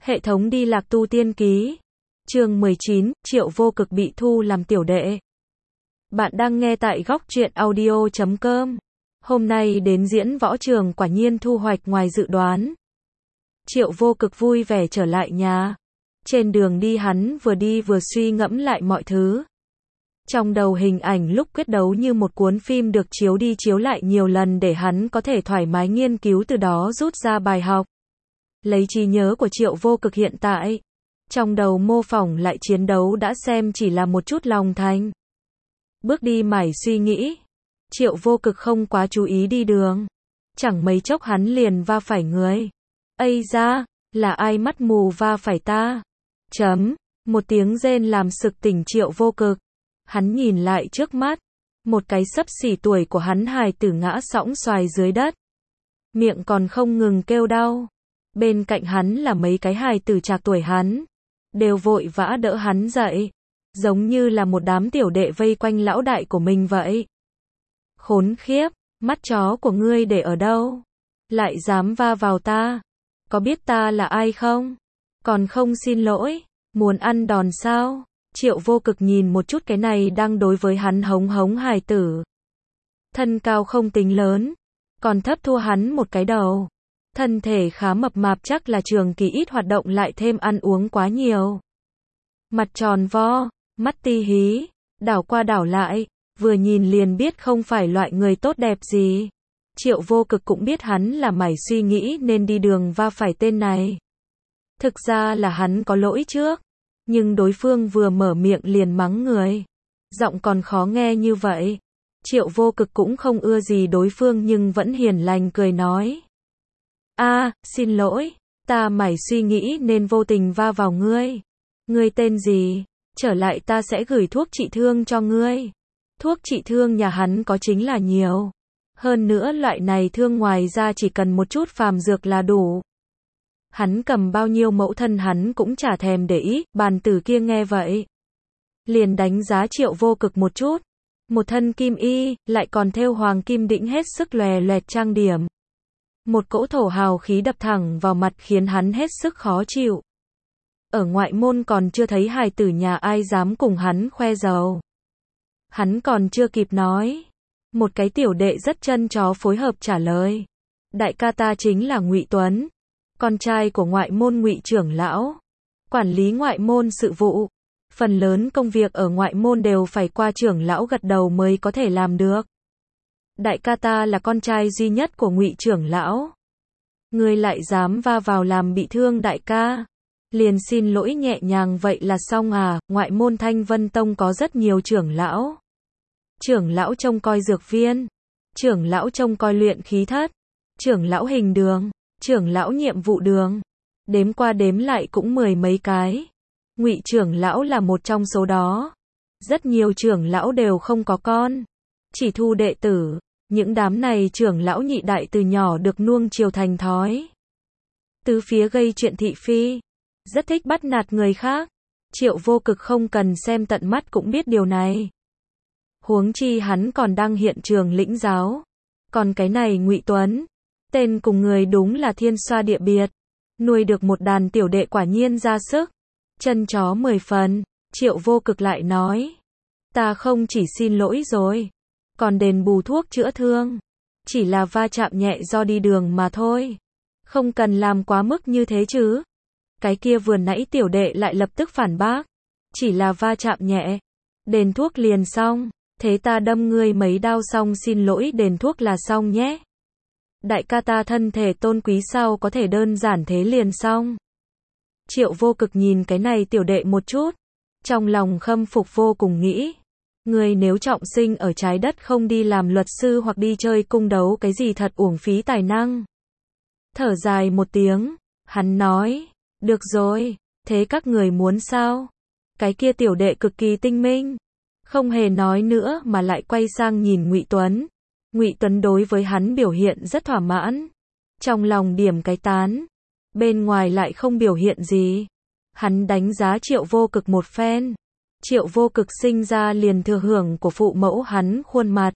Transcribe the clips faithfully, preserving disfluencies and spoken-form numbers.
Hệ thống đi lạc tu tiên ký. Chương mười chín, Triệu Vô Cực bị thu làm tiểu đệ. Bạn đang nghe tại góc truyện audio chấm com. Hôm nay đến diễn võ trường quả nhiên thu hoạch ngoài dự đoán. Triệu Vô Cực vui vẻ trở lại nhà. Trên đường đi hắn vừa đi vừa suy ngẫm lại mọi thứ. Trong đầu hình ảnh lúc quyết đấu như một cuốn phim được chiếu đi chiếu lại nhiều lần để hắn có thể thoải mái nghiên cứu, từ đó rút ra bài học. Lấy trí nhớ của Triệu Vô Cực hiện tại, trong đầu mô phỏng lại chiến đấu đã xem chỉ là một chút lòng thành. Bước đi mải suy nghĩ, Triệu Vô Cực không quá chú ý đi đường. Chẳng mấy chốc hắn liền va phải người. Ây da, là ai mắt mù va phải ta? Chấm, một tiếng rên làm sực tỉnh Triệu Vô Cực. Hắn nhìn lại trước mắt, một cái xấp xỉ tuổi của hắn hài tử ngã sõng xoài dưới đất. Miệng còn không ngừng kêu đau. Bên cạnh hắn là mấy cái hài tử trạc tuổi hắn, đều vội vã đỡ hắn dậy, giống như là một đám tiểu đệ vây quanh lão đại của mình vậy. Khốn khiếp, mắt chó của ngươi để ở đâu? Lại dám va vào ta? Có biết ta là ai không? Còn không xin lỗi, muốn ăn đòn sao? Triệu Vô Cực nhìn một chút cái này đang đối với hắn hống hống hài tử. Thân cao không tính lớn, còn thấp thua hắn một cái đầu. Thân thể khá mập mạp, chắc là trường kỳ ít hoạt động lại thêm ăn uống quá nhiều. Mặt tròn vo, mắt ti hí, đảo qua đảo lại, vừa nhìn liền biết không phải loại người tốt đẹp gì. Triệu Vô Cực cũng biết hắn là mải suy nghĩ nên đi đường va phải tên này. Thực ra là hắn có lỗi trước, nhưng đối phương vừa mở miệng liền mắng người. Giọng còn khó nghe như vậy. Triệu Vô Cực cũng không ưa gì đối phương nhưng vẫn hiền lành cười nói. A, à, xin lỗi, ta mải suy nghĩ nên vô tình va vào ngươi. Ngươi tên gì? Trở lại ta sẽ gửi thuốc trị thương cho ngươi. Thuốc trị thương nhà hắn có chính là nhiều. Hơn nữa loại này thương ngoài ra chỉ cần một chút phàm dược là đủ. Hắn cầm bao nhiêu mẫu thân hắn cũng chả thèm để ý. Bàn tử kia nghe vậy, liền đánh giá Triệu Vô Cực một chút. Một thân kim y, lại còn thêu hoàng kim đĩnh hết sức lòe loẹt trang điểm. Một cỗ thổ hào khí đập thẳng vào mặt khiến hắn hết sức khó chịu. Ở ngoại môn còn chưa thấy hài tử nhà ai dám cùng hắn khoe giàu. Hắn còn chưa kịp nói, một cái tiểu đệ rất chân chó phối hợp trả lời. Đại ca ta chính là Ngụy Tuấn, con trai của ngoại môn Ngụy trưởng lão, quản lý ngoại môn sự vụ. Phần lớn công việc ở ngoại môn đều phải qua trưởng lão gật đầu mới có thể làm được. Đại ca ta là con trai duy nhất của Ngụy trưởng lão. Ngươi lại dám va vào làm bị thương đại ca? Liền xin lỗi nhẹ nhàng vậy là xong à? Ngoại môn Thanh Vân Tông có rất nhiều trưởng lão. Trưởng lão trông coi dược viên, trưởng lão trông coi luyện khí thất, trưởng lão hình đường, trưởng lão nhiệm vụ đường. Đếm qua đếm lại cũng mười mấy cái. Ngụy trưởng lão là một trong số đó. Rất nhiều trưởng lão đều không có con, chỉ thu đệ tử. Những đám này trưởng lão nhị đại từ nhỏ được nuông chiều thành thói. Tứ phía gây chuyện thị phi, rất thích bắt nạt người khác. Triệu Vô Cực không cần xem tận mắt cũng biết điều này. Huống chi hắn còn đang hiện trường lĩnh giáo. Còn cái này Ngụy Tuấn, tên cùng người đúng là thiên xoa địa biệt. Nuôi được một đàn tiểu đệ quả nhiên ra sức. Chân chó mười phần. Triệu Vô Cực lại nói, ta không chỉ xin lỗi rồi, còn đền bù thuốc chữa thương. Chỉ là va chạm nhẹ do đi đường mà thôi. Không cần làm quá mức như thế chứ. Cái kia vừa nãy tiểu đệ lại lập tức phản bác. Chỉ là va chạm nhẹ, đền thuốc liền xong. Thế ta đâm ngươi mấy đao xong xin lỗi đền thuốc là xong nhé. Đại ca ta thân thể tôn quý sao có thể đơn giản thế liền xong. Triệu Vô Cực nhìn cái này tiểu đệ một chút, trong lòng khâm phục vô cùng, nghĩ. Người nếu trọng sinh ở trái đất không đi làm luật sư hoặc đi chơi cung đấu cái gì thật uổng phí tài năng. Thở dài một tiếng, hắn nói, được rồi, thế các người muốn sao? Cái kia tiểu đệ cực kỳ tinh minh, không hề nói nữa mà lại quay sang nhìn Ngụy Tuấn. Ngụy Tuấn đối với hắn biểu hiện rất thỏa mãn, trong lòng điểm cái tán, bên ngoài lại không biểu hiện gì. Hắn đánh giá Triệu Vô Cực một phen. Triệu Vô Cực sinh ra liền thừa hưởng của phụ mẫu hắn khuôn mặt.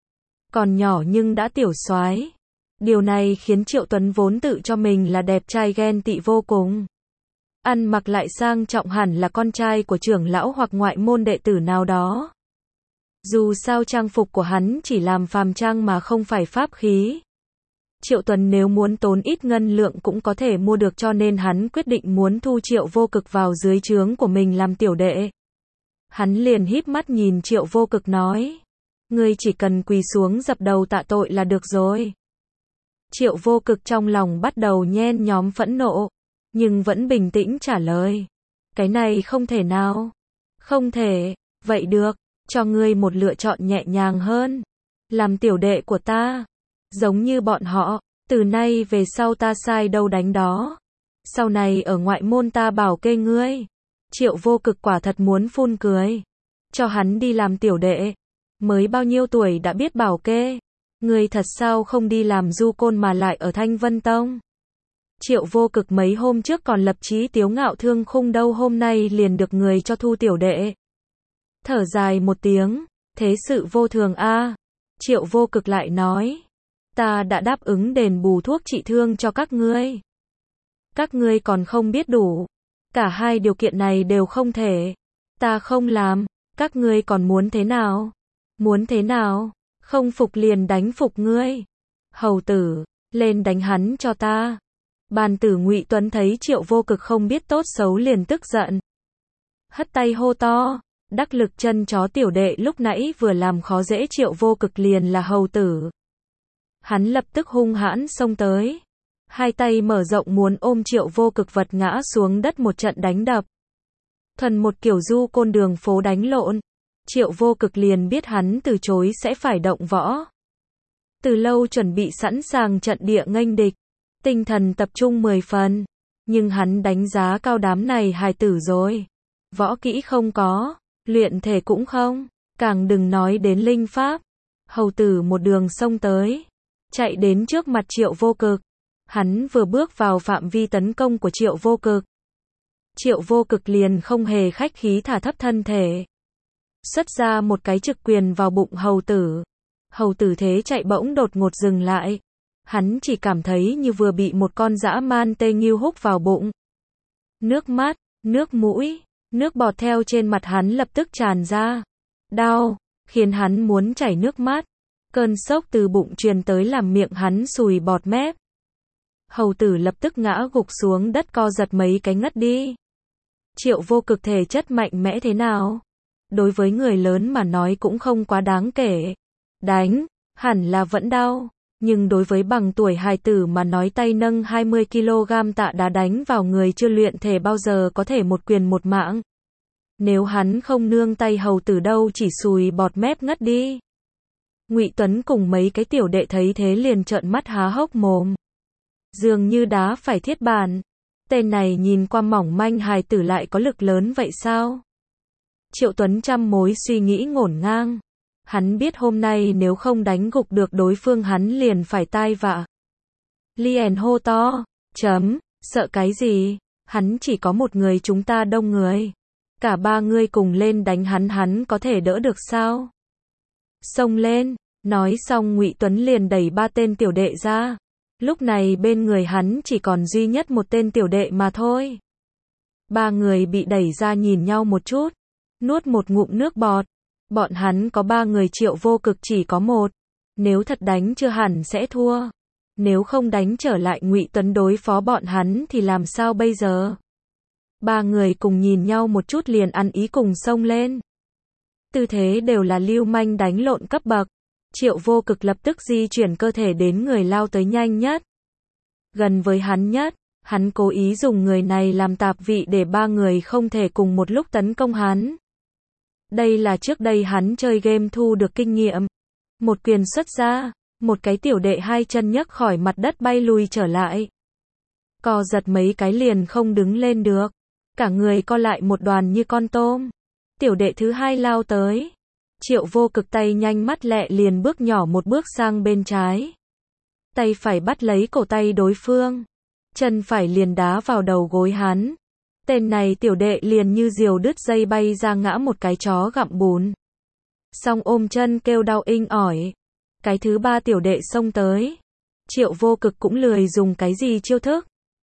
Còn nhỏ nhưng đã tiểu soái. Điều này khiến Triệu Tuấn vốn tự cho mình là đẹp trai ghen tị vô cùng. ăn mặc lại sang trọng hẳn là con trai của trưởng lão hoặc ngoại môn đệ tử nào đó. Dù sao trang phục của hắn chỉ làm phàm trang mà không phải pháp khí. Triệu Tuấn nếu muốn tốn ít ngân lượng cũng có thể mua được, cho nên hắn quyết định muốn thu Triệu Vô Cực vào dưới trướng của mình làm tiểu đệ. Hắn liền híp mắt nhìn Triệu Vô Cực nói, ngươi chỉ cần quỳ xuống dập đầu tạ tội là được rồi. Triệu Vô Cực trong lòng bắt đầu nhen nhóm phẫn nộ, nhưng vẫn bình tĩnh trả lời, cái này không thể nào. Không thể, vậy được, cho ngươi một lựa chọn nhẹ nhàng hơn. Làm tiểu đệ của ta, giống như bọn họ, từ nay về sau ta sai đâu đánh đó. Sau này ở ngoại môn ta bảo kê ngươi. Triệu Vô Cực quả thật muốn phun cười. Cho hắn đi làm tiểu đệ. Mới bao nhiêu tuổi đã biết bảo kê. Ngươi thật sao không đi làm du côn mà lại ở Thanh Vân Tông. Triệu Vô Cực mấy hôm trước còn lập chí tiếu ngạo thương khung đâu, hôm nay liền được người cho thu tiểu đệ. Thở dài một tiếng, thế sự vô thường a. Triệu Vô Cực lại nói, ta đã đáp ứng đền bù thuốc trị thương cho các ngươi. Các ngươi còn không biết đủ. Cả hai điều kiện này đều không thể. Ta không làm, các ngươi còn muốn thế nào? Muốn thế nào? Không phục liền đánh phục ngươi. Hầu tử, lên đánh hắn cho ta. Bàn tử Ngụy Tuấn thấy Triệu Vô Cực không biết tốt xấu liền tức giận. Hất tay hô to, đắc lực chân chó, tiểu đệ lúc nãy vừa làm khó dễ Triệu Vô Cực liền là hầu tử. Hắn lập tức hung hãn xông tới. Hai tay mở rộng muốn ôm Triệu Vô Cực vật ngã xuống đất một trận đánh đập. Thuần một kiểu du côn đường phố đánh lộn. Triệu Vô Cực liền biết hắn từ chối sẽ phải động võ. Từ lâu chuẩn bị sẵn sàng trận địa nghênh địch. Tinh thần tập trung mười phần. Nhưng hắn đánh giá cao đám này hài tử rồi. Võ kỹ không có, luyện thể cũng không, càng đừng nói đến linh pháp. Hầu tử một đường xông tới, chạy đến trước mặt Triệu Vô Cực. Hắn vừa bước vào phạm vi tấn công của Triệu Vô Cực. Triệu Vô Cực liền không hề khách khí thả thấp thân thể. Xuất ra một cái trực quyền vào bụng hầu tử. Hầu tử thế chạy bỗng đột ngột dừng lại. Hắn chỉ cảm thấy như vừa bị một con dã man tê nghiêu húc vào bụng. Nước mắt, nước mũi, nước bọt theo trên mặt hắn lập tức tràn ra. Đau, khiến hắn muốn chảy nước mắt. Cơn sốc từ bụng truyền tới làm miệng hắn sùi bọt mép. Hầu tử lập tức ngã gục xuống đất co giật mấy cái ngất đi. Triệu Vô Cực thể chất mạnh mẽ thế nào? Đối với người lớn mà nói cũng không quá đáng kể. Đánh, hẳn là vẫn đau. Nhưng đối với bằng tuổi hài tử mà nói, tay nâng hai mươi ki lô gam tạ đá đánh vào người chưa luyện thể bao giờ có thể một quyền một mạng. Nếu hắn không nương tay hầu tử đâu chỉ sùi bọt mép ngất đi. Ngụy Tuấn cùng mấy cái tiểu đệ thấy thế liền trợn mắt há hốc mồm. Dường như đá phải thiết bàn. Tên này nhìn qua mỏng manh hài tử lại có lực lớn vậy sao? Triệu Tuấn trăm mối suy nghĩ ngổn ngang. Hắn biết hôm nay nếu không đánh gục được đối phương hắn liền phải tai vạ. Liền hô to, chấm, sợ cái gì? Hắn chỉ có một người, chúng ta đông người. Cả ba người cùng lên đánh hắn, hắn có thể đỡ được sao? Xông lên, nói xong Ngụy Tuấn liền đẩy ba tên tiểu đệ ra. Lúc này bên người hắn chỉ còn duy nhất một tên tiểu đệ mà thôi. Ba người bị đẩy ra nhìn nhau một chút, nuốt một ngụm nước bọt. Bọn hắn có ba người, Triệu Vô Cực chỉ có một. Nếu thật đánh chưa hẳn sẽ thua. Nếu không đánh trở lại Ngụy Tuấn đối phó bọn hắn thì làm sao bây giờ? Ba người cùng nhìn nhau một chút liền ăn ý cùng xông lên. Tư thế đều là lưu manh đánh lộn cấp bậc. Triệu Vô Cực lập tức di chuyển cơ thể đến người lao tới nhanh nhất. Gần với hắn nhất, hắn cố ý dùng người này làm tạp vị để ba người không thể cùng một lúc tấn công hắn. Đây là trước đây hắn chơi game thu được kinh nghiệm. Một quyền xuất ra, một cái tiểu đệ hai chân nhấc khỏi mặt đất bay lùi trở lại. Co giật mấy cái liền không đứng lên được. Cả người co lại một đoàn như con tôm. Tiểu đệ thứ hai lao tới. Triệu Vô Cực tay nhanh mắt lẹ liền bước nhỏ một bước sang bên trái. Tay phải bắt lấy cổ tay đối phương. Chân phải liền đá vào đầu gối hắn. Tên này tiểu đệ liền như diều đứt dây bay ra ngã một cái chó gặm bùn. Xong ôm chân kêu đau inh ỏi. Cái thứ ba tiểu đệ xông tới. Triệu Vô Cực cũng lười dùng cái gì chiêu thức.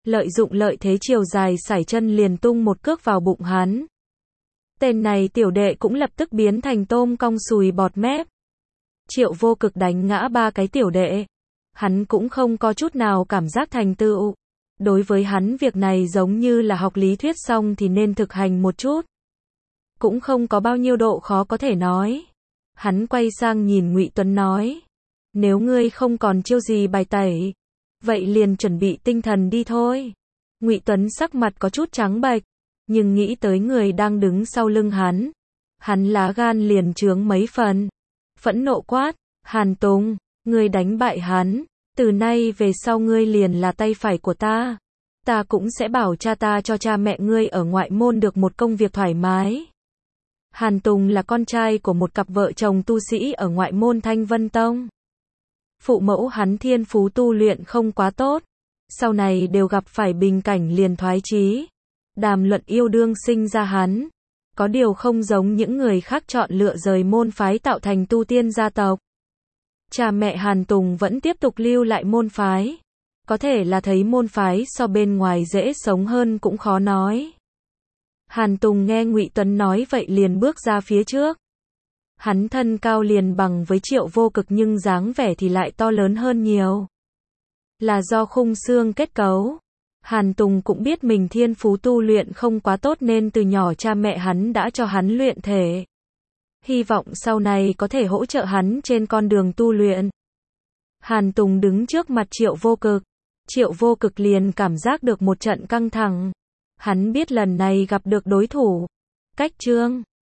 lợi dụng lợi thế chiều dài sải chân liền tung một cước vào bụng hắn. Tên này tiểu đệ cũng lập tức biến thành tôm cong sùi bọt mép. Triệu Vô Cực đánh ngã ba cái tiểu đệ. Hắn cũng không có chút nào cảm giác thành tựu. Đối với hắn việc này giống như là học lý thuyết xong thì nên thực hành một chút. Cũng không có bao nhiêu độ khó có thể nói. Hắn quay sang nhìn Ngụy Tuấn nói. Nếu ngươi không còn chiêu gì bài tẩy, vậy liền chuẩn bị tinh thần đi thôi. Ngụy Tuấn sắc mặt có chút trắng bệch, nhưng nghĩ tới người đang đứng sau lưng hắn. Hắn lá gan liền trướng mấy phần. Phẫn nộ quát, Hàn Tùng, ngươi đánh bại hắn. Từ nay về sau ngươi liền là tay phải của ta. Ta cũng sẽ bảo cha ta cho cha mẹ ngươi ở ngoại môn được một công việc thoải mái. Hàn Tùng là con trai của một cặp vợ chồng tu sĩ ở ngoại môn Thanh Vân Tông. Phụ mẫu hắn thiên phú tu luyện không quá tốt. Sau này đều gặp phải bình cảnh liền thoái chí. Đàm luận yêu đương sinh ra hắn. Có điều không giống những người khác chọn lựa rời môn phái tạo thành tu tiên gia tộc. Cha mẹ Hàn Tùng vẫn tiếp tục lưu lại môn phái. Có thể là thấy môn phái so bên ngoài dễ sống hơn cũng khó nói. Hàn Tùng nghe Ngụy Tuấn nói vậy liền bước ra phía trước. Hắn thân cao liền bằng với Triệu Vô Cực nhưng dáng vẻ thì lại to lớn hơn nhiều. Là do khung xương kết cấu. Hàn Tùng cũng biết mình thiên phú tu luyện không quá tốt nên từ nhỏ cha mẹ hắn đã cho hắn luyện thể. Hy vọng sau này có thể hỗ trợ hắn trên con đường tu luyện. Hàn Tùng đứng trước mặt Triệu Vô Cực. Triệu Vô Cực liền cảm giác được một trận căng thẳng. Hắn biết lần này gặp được đối thủ. Cách Trương